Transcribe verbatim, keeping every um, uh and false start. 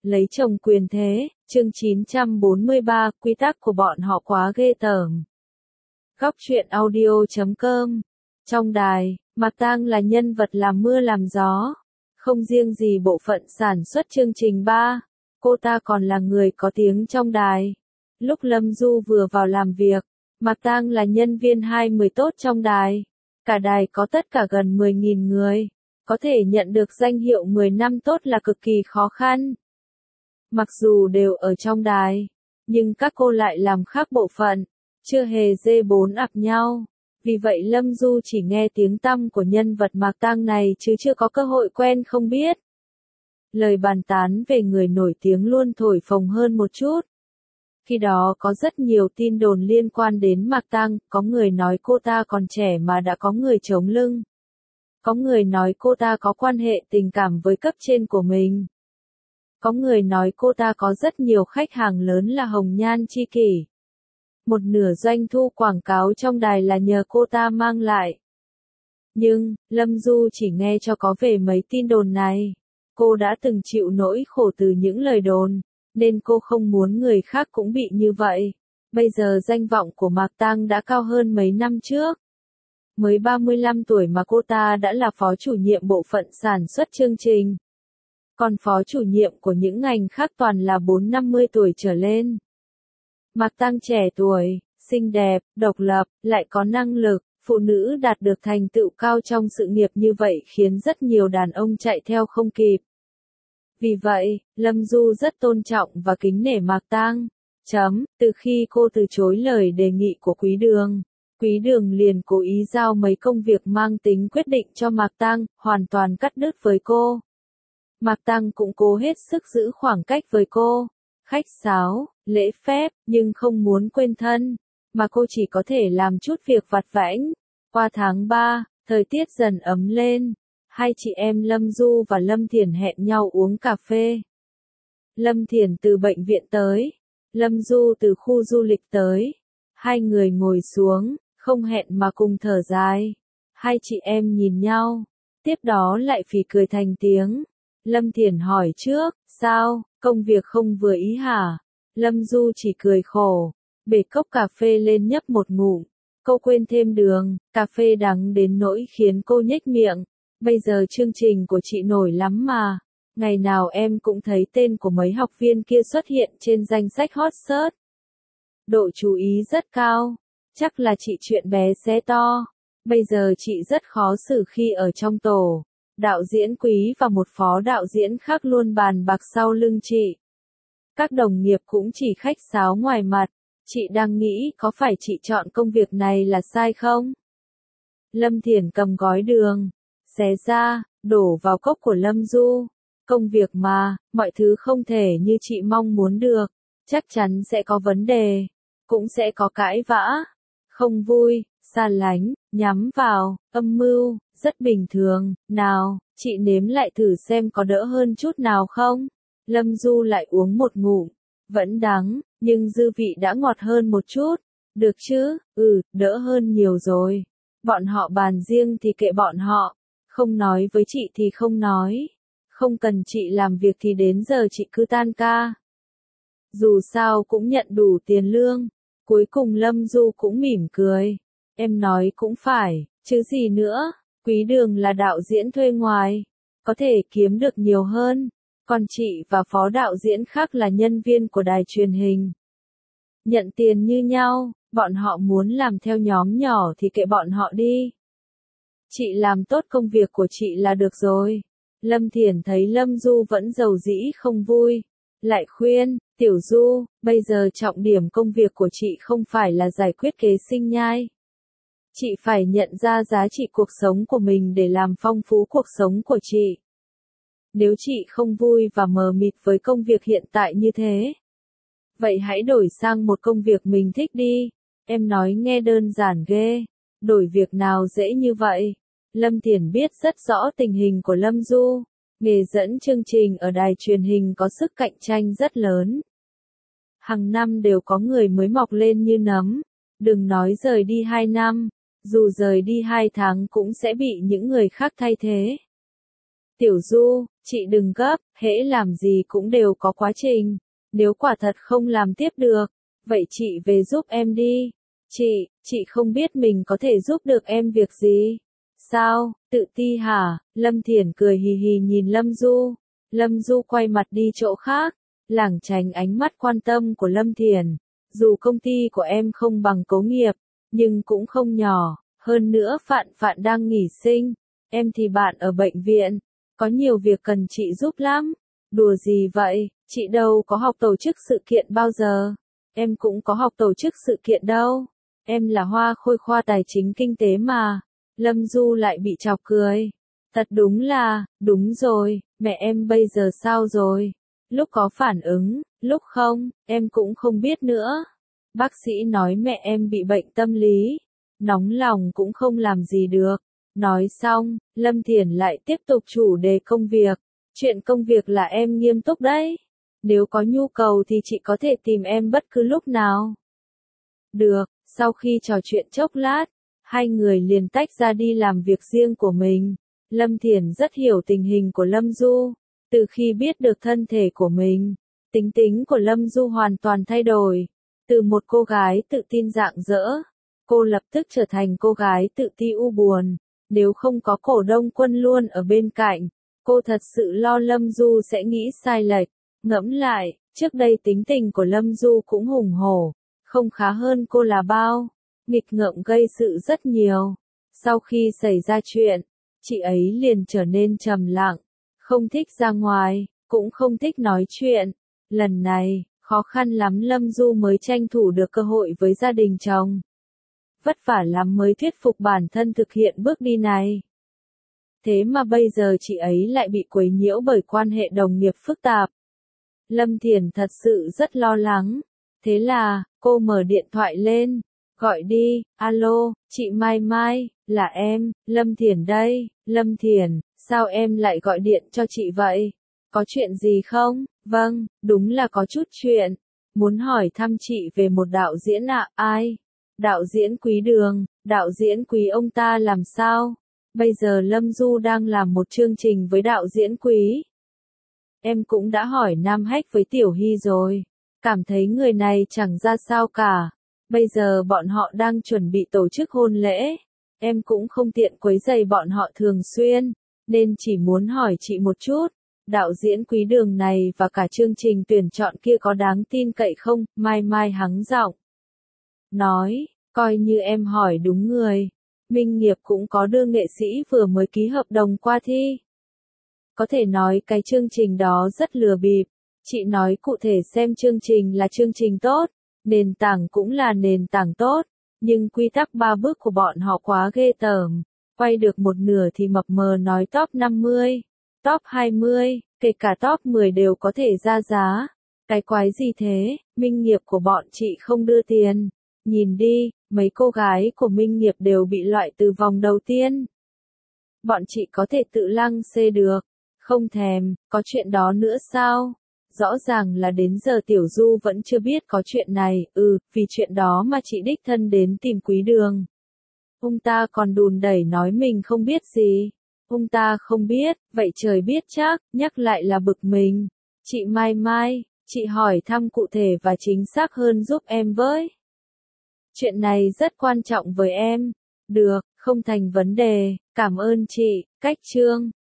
Lấy chồng quyền thế, chương chín trăm bốn mươi ba, quy tắc của bọn họ quá ghê tởm. Góc truyện audio chấm com. Trong đài, Mạc Tang là nhân vật làm mưa làm gió. Không riêng gì bộ phận sản xuất chương trình ba, cô ta còn là người có tiếng trong đài. Lúc Lâm Du vừa vào làm việc, Mạc Tang là nhân viên hai mươi tốt trong đài. Cả đài có tất cả gần mười nghìn người. Có thể nhận được danh hiệu mười năm tốt là cực kỳ khó khăn. Mặc dù đều ở trong đài, nhưng các cô lại làm khác bộ phận, chưa hề dê bốn ập nhau. Vì vậy Lâm Du chỉ nghe tiếng tăm của nhân vật Mạc Tang này chứ chưa có cơ hội quen không biết. Lời bàn tán về người nổi tiếng luôn thổi phồng hơn một chút. Khi đó có rất nhiều tin đồn liên quan đến Mạc Tang, có người nói cô ta còn trẻ mà đã có người chống lưng. Có người nói cô ta có quan hệ tình cảm với cấp trên của mình. Có người nói cô ta có rất nhiều khách hàng lớn là hồng nhan chi kỷ. Một nửa doanh thu quảng cáo trong đài là nhờ cô ta mang lại. Nhưng, Lâm Du chỉ nghe cho có về mấy tin đồn này. Cô đã từng chịu nỗi khổ từ những lời đồn, nên cô không muốn người khác cũng bị như vậy. Bây giờ danh vọng của Mạc Tang đã cao hơn mấy năm trước. Mới ba mươi lăm tuổi mà cô ta đã là phó chủ nhiệm bộ phận sản xuất chương trình. Còn phó chủ nhiệm của những ngành khác toàn là bốn năm mươi tuổi trở lên. Mạc Tang trẻ tuổi, xinh đẹp, độc lập, lại có năng lực, phụ nữ đạt được thành tựu cao trong sự nghiệp như vậy khiến rất nhiều đàn ông chạy theo không kịp. Vì vậy, Lâm Du rất tôn trọng và kính nể Mạc Tang. Chấm, từ khi cô từ chối lời đề nghị của Quý Đường, Quý Đường liền cố ý giao mấy công việc mang tính quyết định cho Mạc Tang, hoàn toàn cắt đứt với cô. Mạc Tang cũng cố hết sức giữ khoảng cách với cô, khách sáo, lễ phép, nhưng không muốn quên thân, mà cô chỉ có thể làm chút việc vặt vãnh. Qua tháng ba, thời tiết dần ấm lên, hai chị em Lâm Du và Lâm Thiển hẹn nhau uống cà phê. Lâm Thiển từ bệnh viện tới, Lâm Du từ khu du lịch tới. Hai người ngồi xuống, không hẹn mà cùng thở dài. Hai chị em nhìn nhau, tiếp đó lại phì cười thành tiếng. Lâm Thiển hỏi trước, sao, công việc không vừa ý hả? Lâm Du chỉ cười khổ, bể cốc cà phê lên nhấp một ngụm. Cô quên thêm đường, cà phê đắng đến nỗi khiến cô nhếch miệng. Bây giờ chương trình của chị nổi lắm mà. Ngày nào em cũng thấy tên của mấy học viên kia xuất hiện trên danh sách hot search. Độ chú ý rất cao. Chắc là chị chuyện bé xé to. Bây giờ chị rất khó xử khi ở trong tổ. Đạo diễn Quý và một phó đạo diễn khác luôn bàn bạc sau lưng chị. Các đồng nghiệp cũng chỉ khách sáo ngoài mặt. Chị đang nghĩ có phải chị chọn công việc này là sai không? Lâm Thiển cầm gói đường, xé ra, đổ vào cốc của Lâm Du. Công việc mà, mọi thứ không thể như chị mong muốn được. Chắc chắn sẽ có vấn đề. Cũng sẽ có cãi vã. Không vui, xa lánh, nhắm vào, âm mưu, rất bình thường. Nào, chị nếm lại thử xem có đỡ hơn chút nào không? Lâm Du lại uống một ngụm. Vẫn đắng, nhưng dư vị đã ngọt hơn một chút. Được chứ, ừ, đỡ hơn nhiều rồi. Bọn họ bàn riêng thì kệ bọn họ. Không nói với chị thì không nói. Không cần chị làm việc thì đến giờ chị cứ tan ca. Dù sao cũng nhận đủ tiền lương. Cuối cùng Lâm Du cũng mỉm cười. Em nói cũng phải, chứ gì nữa. Quý Đường là đạo diễn thuê ngoài. Có thể kiếm được nhiều hơn. Còn chị và phó đạo diễn khác là nhân viên của đài truyền hình. Nhận tiền như nhau, bọn họ muốn làm theo nhóm nhỏ thì kệ bọn họ đi. Chị làm tốt công việc của chị là được rồi. Lâm Thiển thấy Lâm Du vẫn giàu dĩ không vui. Lại khuyên, Tiểu Du, bây giờ trọng điểm công việc của chị không phải là giải quyết kế sinh nhai. Chị phải nhận ra giá trị cuộc sống của mình để làm phong phú cuộc sống của chị. Nếu chị không vui và mờ mịt với công việc hiện tại như thế, vậy hãy đổi sang một công việc mình thích đi. Em nói nghe đơn giản ghê. Đổi việc nào dễ như vậy? Lâm Thiển biết rất rõ tình hình của Lâm Du. Nghề dẫn chương trình ở đài truyền hình có sức cạnh tranh rất lớn. Hàng năm đều có người mới mọc lên như nấm. Đừng nói rời đi hai năm. Dù rời đi hai tháng cũng sẽ bị những người khác thay thế. Tiểu Du, Chị đừng gấp, hễ làm gì cũng đều có quá trình. Nếu quả thật không làm tiếp được, vậy chị về giúp em đi. Chị, chị không biết mình có thể giúp được em việc gì. Sao, tự ti hả? Lâm Thiển cười hì hì nhìn Lâm Du. Lâm Du quay mặt đi chỗ khác, lảng tránh ánh mắt quan tâm của Lâm Thiển. Dù công ty của em không bằng Cố Nghiệp, nhưng cũng không nhỏ. Hơn nữa Phạn Phạn đang nghỉ sinh, em thì bạn ở bệnh viện, có nhiều việc cần chị giúp lắm. Đùa gì vậy, chị đâu có học tổ chức sự kiện bao giờ. Em cũng có học tổ chức sự kiện đâu. Em là hoa khôi khoa tài chính kinh tế mà. Lâm Du lại bị chọc cười. Thật đúng là, đúng rồi, mẹ em bây giờ sao rồi? Lúc có phản ứng, lúc không, em cũng không biết nữa. Bác sĩ nói mẹ em bị bệnh tâm lý. Nóng lòng cũng không làm gì được. Nói xong, Lâm Thiển lại tiếp tục chủ đề công việc. Chuyện công việc là em nghiêm túc đấy. Nếu có nhu cầu thì chị có thể tìm em bất cứ lúc nào. Được, sau khi trò chuyện chốc lát, hai người liền tách ra đi làm việc riêng của mình. Lâm Thiển rất hiểu tình hình của Lâm Du. Từ khi biết được thân thể của mình, tính tính của Lâm Du hoàn toàn thay đổi. Từ một cô gái tự tin rạng rỡ, cô lập tức trở thành cô gái tự ti u buồn. Nếu không có cổ đông quân luôn ở bên cạnh, cô thật sự lo Lâm Du sẽ nghĩ sai lệch. Ngẫm lại, trước đây tính tình của Lâm Du cũng hùng hổ, không khá hơn cô là bao. Nghịch ngợm gây sự rất nhiều. Sau khi xảy ra chuyện, chị ấy liền trở nên trầm lặng, không thích ra ngoài, cũng không thích nói chuyện. Lần này, khó khăn lắm Lâm Du mới tranh thủ được cơ hội với gia đình chồng. Vất vả lắm mới thuyết phục bản thân thực hiện bước đi này. Thế mà bây giờ chị ấy lại bị quấy nhiễu bởi quan hệ đồng nghiệp phức tạp. Lâm Thiển thật sự rất lo lắng. Thế là, cô mở điện thoại lên, gọi đi. Alo, chị Mai Mai, là em, Lâm Thiển đây. Lâm Thiển, sao em lại gọi điện cho chị vậy? Có chuyện gì không? Vâng, đúng là có chút chuyện. Muốn hỏi thăm chị về một đạo diễn ạ. Ai? Đạo diễn Quý Đường. Đạo diễn Quý ông ta làm sao? Bây giờ Lâm Du đang làm một chương trình với đạo diễn Quý. Em cũng đã hỏi Nam Hách với Tiểu Hy rồi. Cảm thấy người này chẳng ra sao cả. Bây giờ bọn họ đang chuẩn bị tổ chức hôn lễ. Em cũng không tiện quấy rầy bọn họ thường xuyên, nên chỉ muốn hỏi chị một chút. Đạo diễn Quý Đường này và cả chương trình tuyển chọn kia có đáng tin cậy không? Mai Mai hắng giọng nói, coi như em hỏi đúng người. Minh Nghiệp cũng có đưa nghệ sĩ vừa mới ký hợp đồng qua thi. Có thể nói cái chương trình đó rất lừa bịp. Chị nói cụ thể xem chương trình là chương trình tốt, nền tảng cũng là nền tảng tốt, nhưng quy tắc ba bước của bọn họ quá ghê tởm. Quay được một nửa thì mập mờ nói top năm mươi, top hai mươi, kể cả top mười đều có thể ra giá. Cái quái gì thế, Minh Nghiệp của bọn chị không đưa tiền. Nhìn đi, mấy cô gái của Minh Nghiệp đều bị loại từ vòng đầu tiên. Bọn chị có thể tự lăng xê được. Không thèm, có chuyện đó nữa sao? Rõ ràng là đến giờ Tiểu Du vẫn chưa biết có chuyện này. Ừ, vì chuyện đó mà chị đích thân đến tìm Quý Đường. Ông ta còn đùn đẩy nói mình không biết gì. Ông ta không biết, vậy trời biết chắc, nhắc lại là bực mình. Chị Mai Mai, chị hỏi thăm cụ thể và chính xác hơn giúp em với. Chuyện này rất quan trọng với em. Được, không thành vấn đề, cảm ơn chị. Cách chương